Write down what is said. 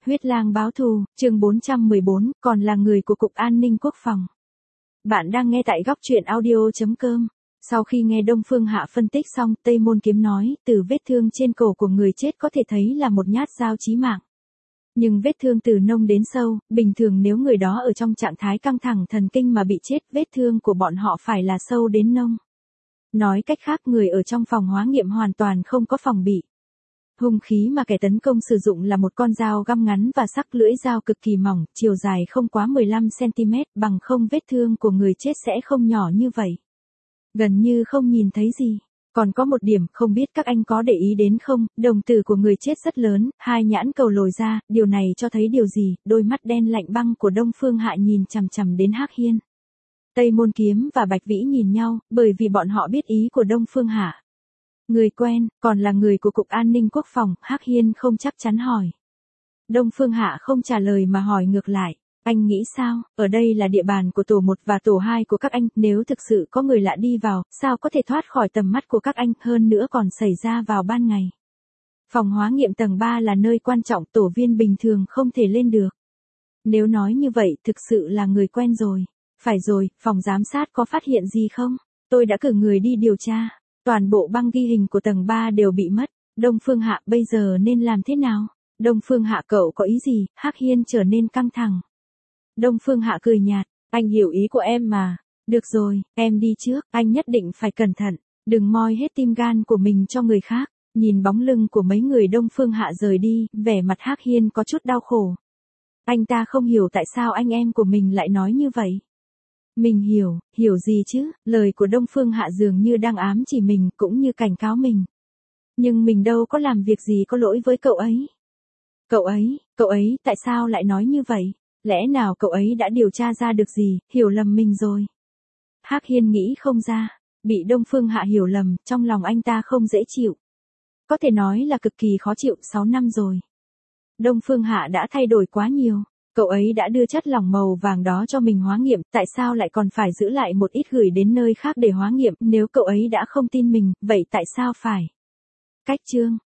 Huyết lang báo thù, chương 414, còn là người của Cục An ninh Quốc phòng. Bạn đang nghe tại góc truyện audio.com. Sau khi nghe Đông Phương Hạ phân tích xong, Tây Môn Kiếm nói, từ vết thương trên cổ của người chết có thể thấy là một nhát dao chí mạng. Nhưng vết thương từ nông đến sâu, bình thường nếu người đó ở trong trạng thái căng thẳng thần kinh mà bị chết, vết thương của bọn họ phải là sâu đến nông. Nói cách khác, người ở trong phòng hóa nghiệm hoàn toàn không có phòng bị. Hung khí mà kẻ tấn công sử dụng là một con dao găm ngắn và sắc lưỡi dao cực kỳ mỏng, chiều dài không quá 15cm, bằng không vết thương của người chết sẽ không nhỏ như vậy. Gần như không nhìn thấy gì. Còn có một điểm, không biết các anh có để ý đến không, đồng tử của người chết rất lớn, hai nhãn cầu lồi ra, điều này cho thấy điều gì? Đôi mắt đen lạnh băng của Đông Phương Hạ nhìn chằm chằm đến Hắc Hiên. Tây Môn Kiếm và Bạch Vĩ nhìn nhau, bởi vì bọn họ biết ý của Đông Phương Hạ. Người quen, còn là người của Cục An ninh Quốc phòng, Hắc Hiên không chắc chắn hỏi. Đông Phương Hạ không trả lời mà hỏi ngược lại. Anh nghĩ sao, ở đây là địa bàn của tổ 1 và tổ 2 của các anh, nếu thực sự có người lạ đi vào, sao có thể thoát khỏi tầm mắt của các anh, hơn nữa còn xảy ra vào ban ngày. Phòng hóa nghiệm tầng 3 là nơi quan trọng, tổ viên bình thường không thể lên được. Nếu nói như vậy, thực sự là người quen rồi. Phải rồi, phòng giám sát có phát hiện gì không? Tôi đã cử người đi điều tra. Toàn bộ băng ghi hình của tầng 3 đều bị mất. Đông Phương Hạ, bây giờ nên làm thế nào? Đông Phương Hạ, cậu có ý gì? Hắc Hiên trở nên căng thẳng. Đông Phương Hạ cười nhạt, anh hiểu ý của em mà. Được rồi, em đi trước, anh nhất định phải cẩn thận, đừng moi hết tim gan của mình cho người khác. Nhìn bóng lưng của mấy người Đông Phương Hạ rời đi, vẻ mặt Hắc Hiên có chút đau khổ. Anh ta không hiểu tại sao anh em của mình lại nói như vậy. Mình hiểu gì chứ, lời của Đông Phương Hạ dường như đang ám chỉ mình, cũng như cảnh cáo mình. Nhưng mình đâu có làm việc gì có lỗi với cậu ấy. Cậu ấy, tại sao lại nói như vậy? Lẽ nào cậu ấy đã điều tra ra được gì, hiểu lầm mình rồi? Hắc Hiên nghĩ không ra, bị Đông Phương Hạ hiểu lầm, trong lòng anh ta không dễ chịu. Có thể nói là cực kỳ khó chịu, 6 năm rồi. Đông Phương Hạ đã thay đổi quá nhiều. Cậu ấy đã đưa chất lỏng màu vàng đó cho mình hóa nghiệm, tại sao lại còn phải giữ lại một ít gửi đến nơi khác để hóa nghiệm, nếu cậu ấy đã không tin mình, vậy tại sao phải? Cách chương,